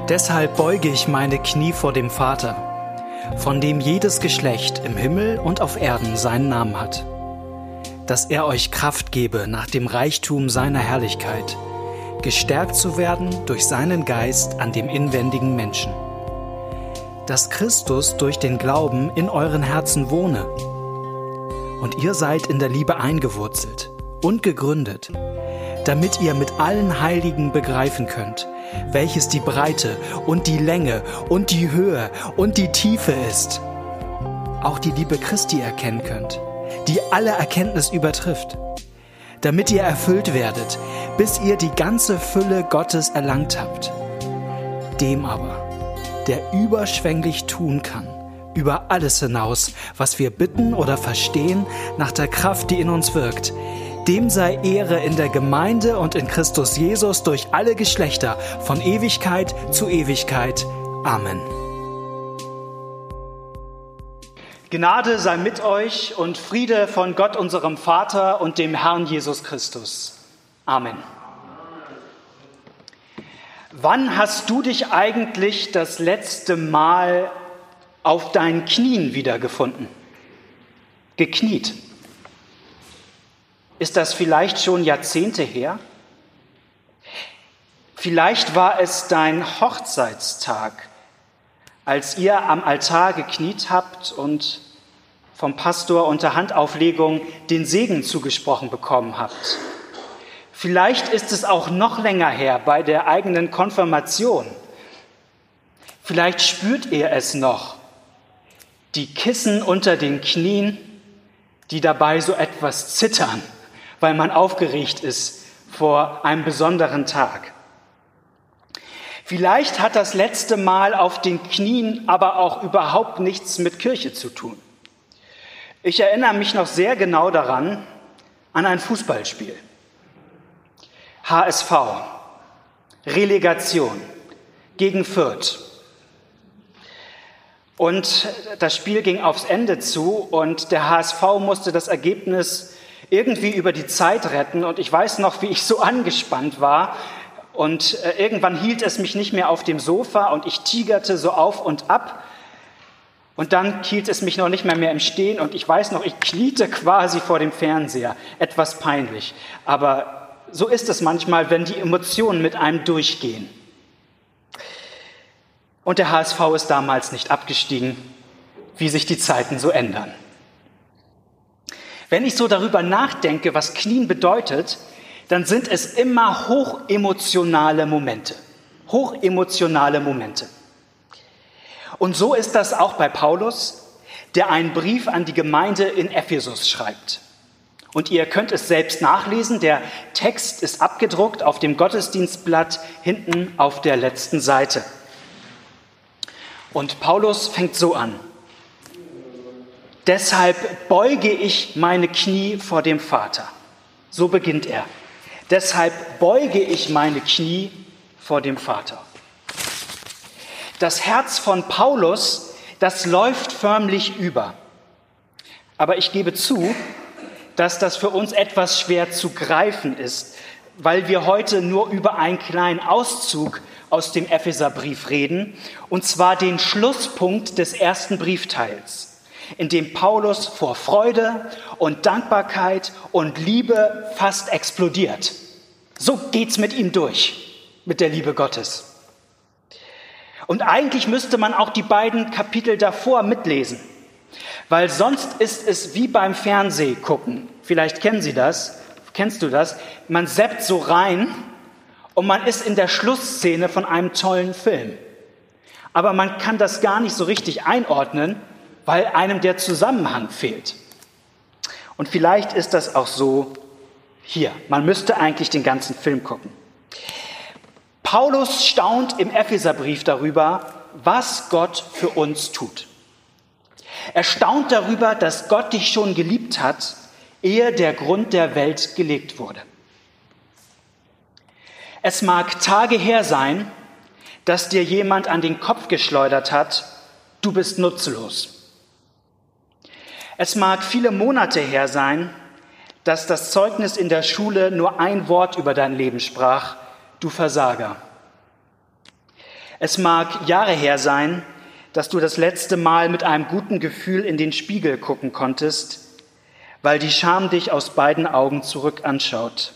Deshalb beuge ich meine Knie vor dem Vater, von dem jedes Geschlecht im Himmel und auf Erden seinen Namen hat, dass er euch Kraft gebe nach dem Reichtum seiner Herrlichkeit, gestärkt zu werden durch seinen Geist an dem inwendigen Menschen, dass Christus durch den Glauben in euren Herzen wohne und ihr seid in der Liebe eingewurzelt und gegründet, damit ihr mit allen Heiligen begreifen könnt, welches die Breite und die Länge und die Höhe und die Tiefe ist. Auch die Liebe Christi erkennen könnt, die alle Erkenntnis übertrifft, damit ihr erfüllt werdet, bis ihr die ganze Fülle Gottes erlangt habt. Dem aber, der überschwänglich tun kann, über alles hinaus, was wir bitten oder verstehen, nach der Kraft, die in uns wirkt, dem sei Ehre in der Gemeinde und in Christus Jesus durch alle Geschlechter, von Ewigkeit zu Ewigkeit. Amen. Gnade sei mit euch und Friede von Gott, unserem Vater und dem Herrn Jesus Christus. Amen. Wann hast du dich eigentlich das letzte Mal auf deinen Knien wiedergefunden? Gekniet? Ist das vielleicht schon Jahrzehnte her? Vielleicht war es dein Hochzeitstag, als ihr am Altar gekniet habt und vom Pastor unter Handauflegung den Segen zugesprochen bekommen habt. Vielleicht ist es auch noch länger her bei der eigenen Konfirmation. Vielleicht spürt ihr es noch, die Kissen unter den Knien, die dabei so etwas zittern, weil man aufgeregt ist vor einem besonderen Tag. Vielleicht hat das letzte Mal auf den Knien aber auch überhaupt nichts mit Kirche zu tun. Ich erinnere mich noch sehr genau daran, an ein Fußballspiel. HSV, Relegation gegen Fürth. Und das Spiel ging aufs Ende zu und der HSV musste das Ergebnis irgendwie über die Zeit retten. Und ich weiß noch, wie ich so angespannt war. Und irgendwann hielt es mich nicht mehr auf dem Sofa und ich tigerte so auf und ab. Und dann hielt es mich noch nicht mehr im Stehen. Und ich weiß noch, ich kniete quasi vor dem Fernseher. Etwas peinlich. Aber so ist es manchmal, wenn die Emotionen mit einem durchgehen. Und der HSV ist damals nicht abgestiegen, wie sich die Zeiten so ändern. Wenn ich so darüber nachdenke, was Knien bedeutet, dann sind es immer hochemotionale Momente. Hochemotionale Momente. Und so ist das auch bei Paulus, der einen Brief an die Gemeinde in Ephesus schreibt. Und ihr könnt es selbst nachlesen, der Text ist abgedruckt auf dem Gottesdienstblatt hinten auf der letzten Seite. Und Paulus fängt so an. Deshalb beuge ich meine Knie vor dem Vater. So beginnt er. Deshalb beuge ich meine Knie vor dem Vater. Das Herz von Paulus, das läuft förmlich über. Aber ich gebe zu, dass das für uns etwas schwer zu greifen ist, weil wir heute nur über einen kleinen Auszug aus dem Epheserbrief reden, und zwar den Schlusspunkt des ersten Briefteils, in dem Paulus vor Freude und Dankbarkeit und Liebe fast explodiert. So geht's mit ihm durch, mit der Liebe Gottes. Und eigentlich müsste man auch die beiden Kapitel davor mitlesen, weil sonst ist es wie beim Fernsehgucken. Vielleicht kennst du das? Man zappt so rein und man ist in der Schlussszene von einem tollen Film. Aber man kann das gar nicht so richtig einordnen, weil einem der Zusammenhang fehlt. Und vielleicht ist das auch so hier. Man müsste eigentlich den ganzen Film gucken. Paulus staunt im Epheserbrief darüber, was Gott für uns tut. Er staunt darüber, dass Gott dich schon geliebt hat, ehe der Grund der Welt gelegt wurde. Es mag Tage her sein, dass dir jemand an den Kopf geschleudert hat, du bist nutzlos. Es mag viele Monate her sein, dass das Zeugnis in der Schule nur ein Wort über dein Leben sprach, du Versager. Es mag Jahre her sein, dass du das letzte Mal mit einem guten Gefühl in den Spiegel gucken konntest, weil die Scham dich aus beiden Augen zurück anschaut.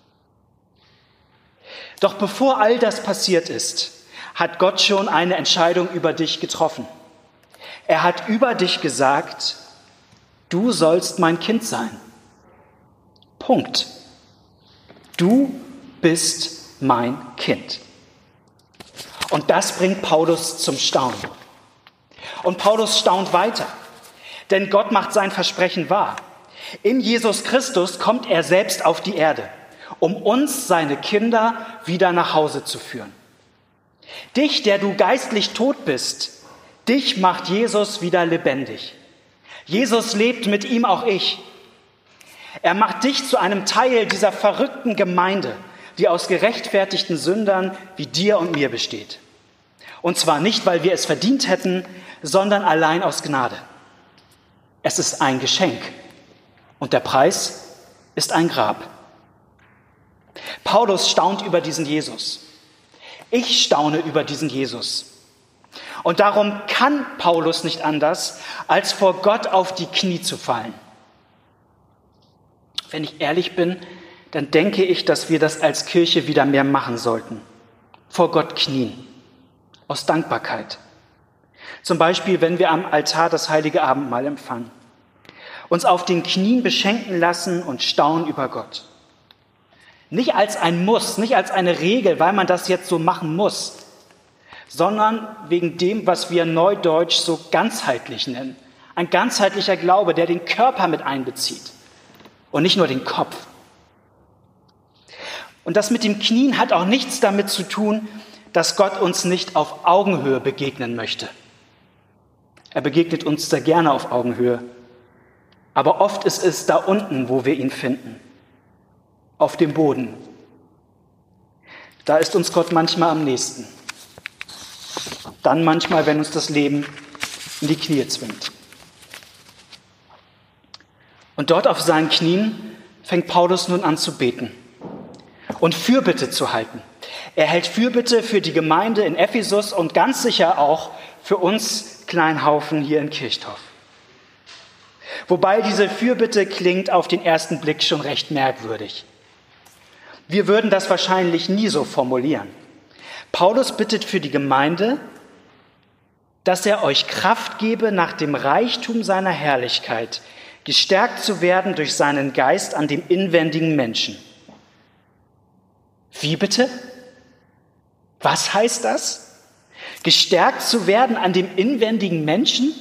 Doch bevor all das passiert ist, hat Gott schon eine Entscheidung über dich getroffen. Er hat über dich gesagt, du sollst mein Kind sein. Punkt. Du bist mein Kind. Und das bringt Paulus zum Staunen. Und Paulus staunt weiter, denn Gott macht sein Versprechen wahr. In Jesus Christus kommt er selbst auf die Erde, um uns, seine Kinder, wieder nach Hause zu führen. Dich, der du geistlich tot bist, dich macht Jesus wieder lebendig. Jesus lebt, mit ihm auch ich. Er macht dich zu einem Teil dieser verrückten Gemeinde, die aus gerechtfertigten Sündern wie dir und mir besteht. Und zwar nicht, weil wir es verdient hätten, sondern allein aus Gnade. Es ist ein Geschenk und der Preis ist ein Grab. Paulus staunt über diesen Jesus. Ich staune über diesen Jesus. Und darum kann Paulus nicht anders, als vor Gott auf die Knie zu fallen. Wenn ich ehrlich bin, dann denke ich, dass wir das als Kirche wieder mehr machen sollten. Vor Gott knien. Aus Dankbarkeit. Zum Beispiel, wenn wir am Altar das heilige Abendmahl empfangen. Uns auf den Knien beschenken lassen und staunen über Gott. Nicht als ein Muss, nicht als eine Regel, weil man das jetzt so machen muss, sondern wegen dem, was wir neudeutsch so ganzheitlich nennen. Ein ganzheitlicher Glaube, der den Körper mit einbezieht und nicht nur den Kopf. Und das mit dem Knien hat auch nichts damit zu tun, dass Gott uns nicht auf Augenhöhe begegnen möchte. Er begegnet uns sehr gerne auf Augenhöhe. Aber oft ist es da unten, wo wir ihn finden. Auf dem Boden. Da ist uns Gott manchmal am nächsten. Dann manchmal, wenn uns das Leben in die Knie zwingt. Und dort auf seinen Knien fängt Paulus nun an zu beten und Fürbitte zu halten. Er hält Fürbitte für die Gemeinde in Ephesus und ganz sicher auch für uns Kleinhaufen hier in Kirchdorf. Wobei diese Fürbitte klingt auf den ersten Blick schon recht merkwürdig. Wir würden das wahrscheinlich nie so formulieren. Paulus bittet für die Gemeinde, dass er euch Kraft gebe, nach dem Reichtum seiner Herrlichkeit gestärkt zu werden durch seinen Geist an dem inwendigen Menschen. Wie bitte? Was heißt das? Gestärkt zu werden an dem inwendigen Menschen?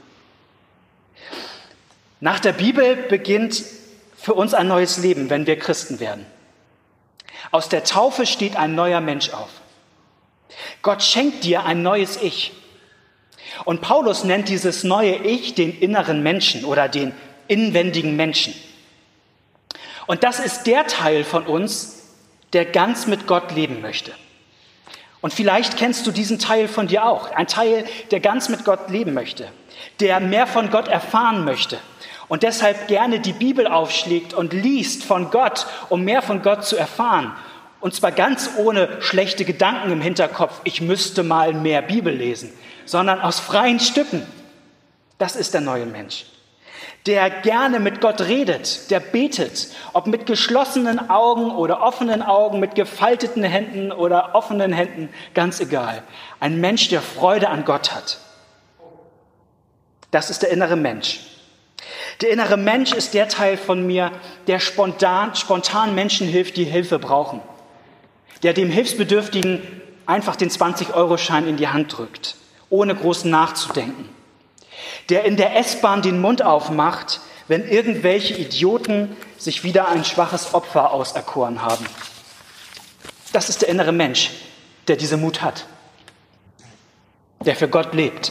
Nach der Bibel beginnt für uns ein neues Leben, wenn wir Christen werden. Aus der Taufe steht ein neuer Mensch auf. Gott schenkt dir ein neues Ich. Und Paulus nennt dieses neue Ich den inneren Menschen oder den inwendigen Menschen. Und das ist der Teil von uns, der ganz mit Gott leben möchte. Und vielleicht kennst du diesen Teil von dir auch. Ein Teil, der ganz mit Gott leben möchte, der mehr von Gott erfahren möchte und deshalb gerne die Bibel aufschlägt und liest von Gott, um mehr von Gott zu erfahren. Und zwar ganz ohne schlechte Gedanken im Hinterkopf, ich müsste mal mehr Bibel lesen, sondern aus freien Stücken. Das ist der neue Mensch, der gerne mit Gott redet, der betet, ob mit geschlossenen Augen oder offenen Augen, mit gefalteten Händen oder offenen Händen, ganz egal. Ein Mensch, der Freude an Gott hat. Das ist der innere Mensch. Der innere Mensch ist der Teil von mir, der spontan Menschen hilft, die Hilfe brauchen. Der dem Hilfsbedürftigen einfach den 20-Euro-Schein in die Hand drückt, ohne groß nachzudenken. Der in der S-Bahn den Mund aufmacht, wenn irgendwelche Idioten sich wieder ein schwaches Opfer auserkoren haben. Das ist der innere Mensch, der diese Mut hat, der für Gott lebt.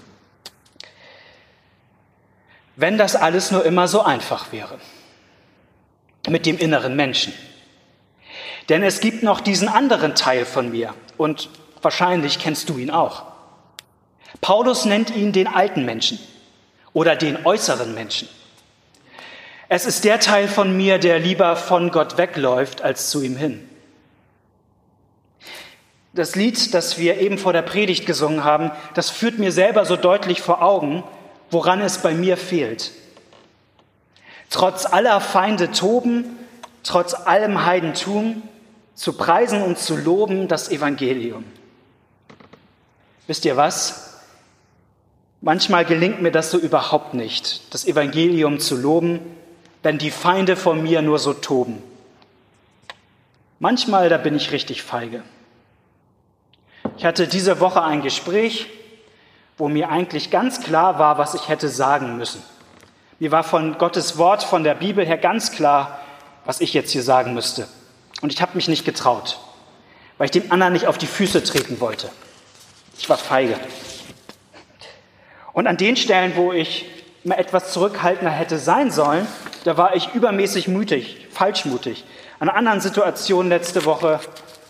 Wenn das alles nur immer so einfach wäre, mit dem inneren Menschen. Denn es gibt noch diesen anderen Teil von mir und wahrscheinlich kennst du ihn auch. Paulus nennt ihn den alten Menschen oder den äußeren Menschen. Es ist der Teil von mir, der lieber von Gott wegläuft als zu ihm hin. Das Lied, das wir eben vor der Predigt gesungen haben, das führt mir selber so deutlich vor Augen, woran es bei mir fehlt. Trotz aller Feinde toben, trotz allem Heidentum, zu preisen und zu loben das Evangelium. Wisst ihr was? Manchmal gelingt mir das so überhaupt nicht, das Evangelium zu loben, wenn die Feinde vor mir nur so toben. Manchmal, da bin ich richtig feige. Ich hatte diese Woche ein Gespräch, wo mir eigentlich ganz klar war, was ich hätte sagen müssen. Mir war von Gottes Wort, von der Bibel her ganz klar, was ich jetzt hier sagen müsste. Und ich habe mich nicht getraut, weil ich dem anderen nicht auf die Füße treten wollte. Ich war feige. Und an den Stellen, wo ich mal etwas zurückhaltender hätte sein sollen, da war ich übermäßig mutig, falschmutig. An einer anderen Situation letzte Woche,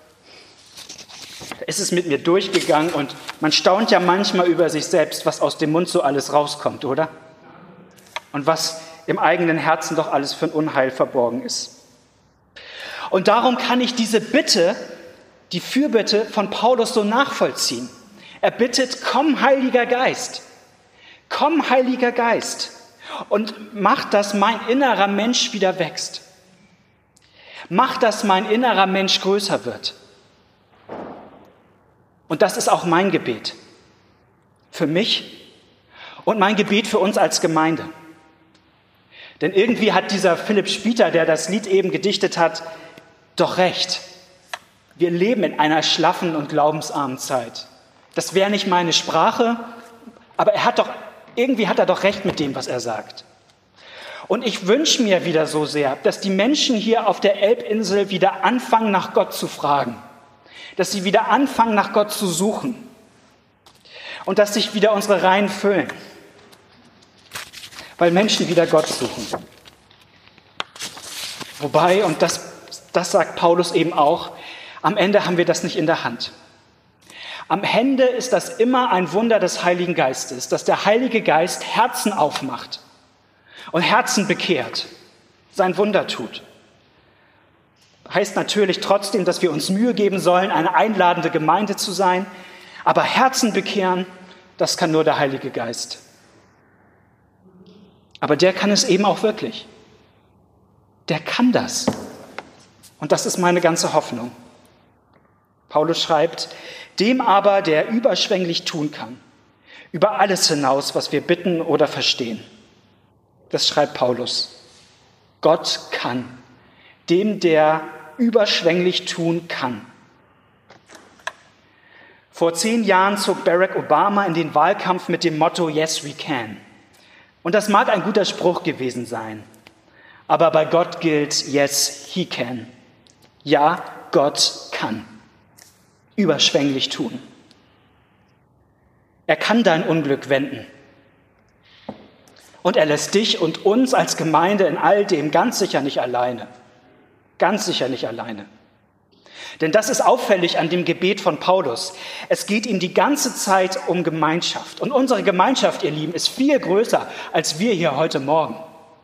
da ist es mit mir durchgegangen und man staunt ja manchmal über sich selbst, was aus dem Mund so alles rauskommt, oder? Und was im eigenen Herzen doch alles für ein Unheil verborgen ist. Und darum kann ich diese Bitte, die Fürbitte von Paulus so nachvollziehen. Er bittet, komm, Heiliger Geist, komm, Heiliger Geist, und mach, dass mein innerer Mensch wieder wächst. Mach, dass mein innerer Mensch größer wird. Und das ist auch mein Gebet für mich und mein Gebet für uns als Gemeinde. Denn irgendwie hat dieser Philipp Spieter, der das Lied eben gedichtet hat, doch recht. Wir leben in einer schlaffen und glaubensarmen Zeit. Das wäre nicht meine Sprache, aber irgendwie hat er doch recht mit dem, was er sagt. Und ich wünsche mir wieder so sehr, dass die Menschen hier auf der Elbinsel wieder anfangen, nach Gott zu fragen. Dass sie wieder anfangen, nach Gott zu suchen. Und dass sich wieder unsere Reihen füllen. Weil Menschen wieder Gott suchen. Wobei, und das sagt Paulus eben auch, am Ende haben wir das nicht in der Hand. Am Ende ist das immer ein Wunder des Heiligen Geistes, dass der Heilige Geist Herzen aufmacht und Herzen bekehrt, sein Wunder tut. Heißt natürlich trotzdem, dass wir uns Mühe geben sollen, eine einladende Gemeinde zu sein, aber Herzen bekehren, das kann nur der Heilige Geist. Aber der kann es eben auch wirklich. Der kann das. Und das ist meine ganze Hoffnung. Paulus schreibt, dem aber, der überschwänglich tun kann, über alles hinaus, was wir bitten oder verstehen. Das schreibt Paulus. Gott kann, dem, der überschwänglich tun kann. Vor 10 Jahren zog Barack Obama in den Wahlkampf mit dem Motto Yes, we can. Und das mag ein guter Spruch gewesen sein. Aber bei Gott gilt Yes, he can. Ja, Gott kann. Überschwänglich tun. Er kann dein Unglück wenden. Und er lässt dich und uns als Gemeinde in all dem ganz sicher nicht alleine. Ganz sicher nicht alleine. Denn das ist auffällig an dem Gebet von Paulus. Es geht ihm die ganze Zeit um Gemeinschaft. Und unsere Gemeinschaft, ihr Lieben, ist viel größer als wir hier heute Morgen.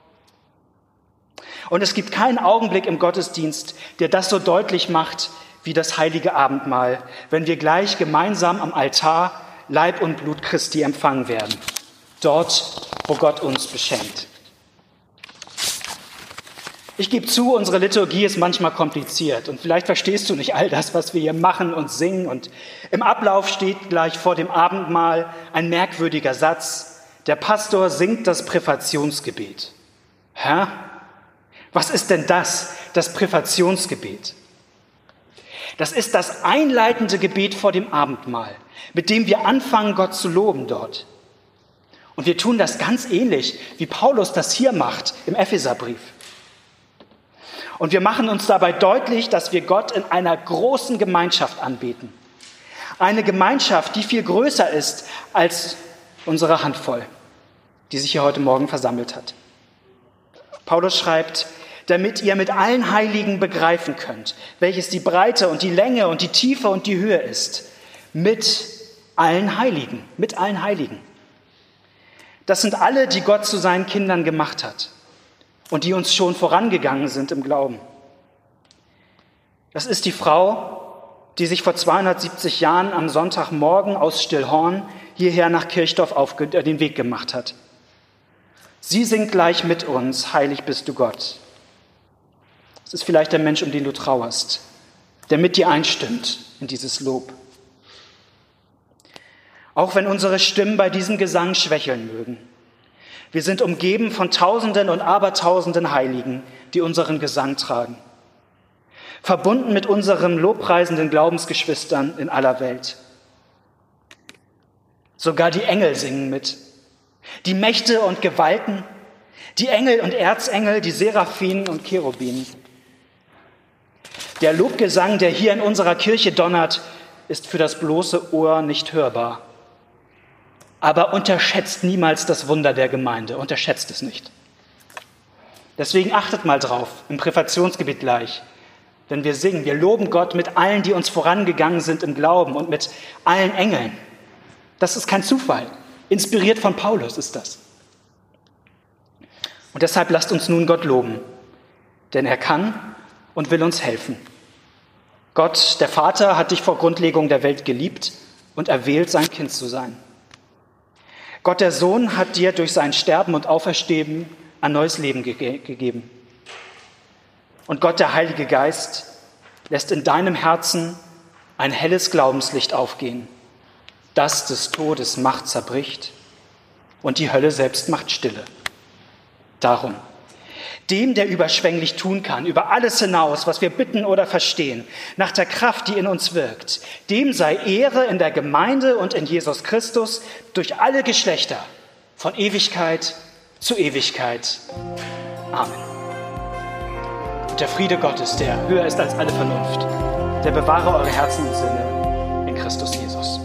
Und es gibt keinen Augenblick im Gottesdienst, der das so deutlich macht wie das heilige Abendmahl, wenn wir gleich gemeinsam am Altar Leib und Blut Christi empfangen werden. Dort, wo Gott uns beschenkt. Ich gebe zu, unsere Liturgie ist manchmal kompliziert und vielleicht verstehst du nicht all das, was wir hier machen und singen. Und im Ablauf steht gleich vor dem Abendmahl ein merkwürdiger Satz. Der Pastor singt das Präfationsgebet. Hä? Was ist denn das Präfationsgebet? Das ist das einleitende Gebet vor dem Abendmahl, mit dem wir anfangen, Gott zu loben dort. Und wir tun das ganz ähnlich, wie Paulus das hier macht im Epheserbrief. Und wir machen uns dabei deutlich, dass wir Gott in einer großen Gemeinschaft anbeten. Eine Gemeinschaft, die viel größer ist als unsere Handvoll, die sich hier heute Morgen versammelt hat. Paulus schreibt, damit ihr mit allen Heiligen begreifen könnt, welches die Breite und die Länge und die Tiefe und die Höhe ist. Mit allen Heiligen, mit allen Heiligen. Das sind alle, die Gott zu seinen Kindern gemacht hat und die uns schon vorangegangen sind im Glauben. Das ist die Frau die sich vor 270 Jahren am Sonntagmorgen aus Stillhorn hierher nach Kirchdorf auf den Weg gemacht hat. Sie singt gleich mit uns, heilig bist du Gott. Es ist vielleicht der Mensch, um den du trauerst, der mit dir einstimmt in dieses Lob. Auch wenn unsere Stimmen bei diesem Gesang schwächeln mögen. Wir sind umgeben von Tausenden und Abertausenden Heiligen, die unseren Gesang tragen. Verbunden mit unseren lobpreisenden Glaubensgeschwistern in aller Welt. Sogar die Engel singen mit. Die Mächte und Gewalten, die Engel und Erzengel, die Seraphinen und Cherubinen. Der Lobgesang, der hier in unserer Kirche donnert, ist für das bloße Ohr nicht hörbar. Aber unterschätzt niemals das Wunder der Gemeinde, unterschätzt es nicht. Deswegen achtet mal drauf, im Präfationsgebet gleich, wenn wir singen, wir loben Gott mit allen, die uns vorangegangen sind im Glauben und mit allen Engeln. Das ist kein Zufall, inspiriert von Paulus ist das. Und deshalb lasst uns nun Gott loben, denn er kann und will uns helfen. Gott, der Vater, hat dich vor Grundlegung der Welt geliebt und erwählt, sein Kind zu sein. Gott, der Sohn, hat dir durch sein Sterben und Auferstehen ein neues Leben gegeben. Und Gott, der Heilige Geist, lässt in deinem Herzen ein helles Glaubenslicht aufgehen, das des Todes Macht zerbricht und die Hölle selbst macht Stille. Darum, dem, der überschwänglich tun kann, über alles hinaus, was wir bitten oder verstehen, nach der Kraft, die in uns wirkt, dem sei Ehre in der Gemeinde und in Jesus Christus durch alle Geschlechter, von Ewigkeit zu Ewigkeit. Amen. Und der Friede Gottes, der höher ist als alle Vernunft, der bewahre eure Herzen und Sinne in Christus Jesus.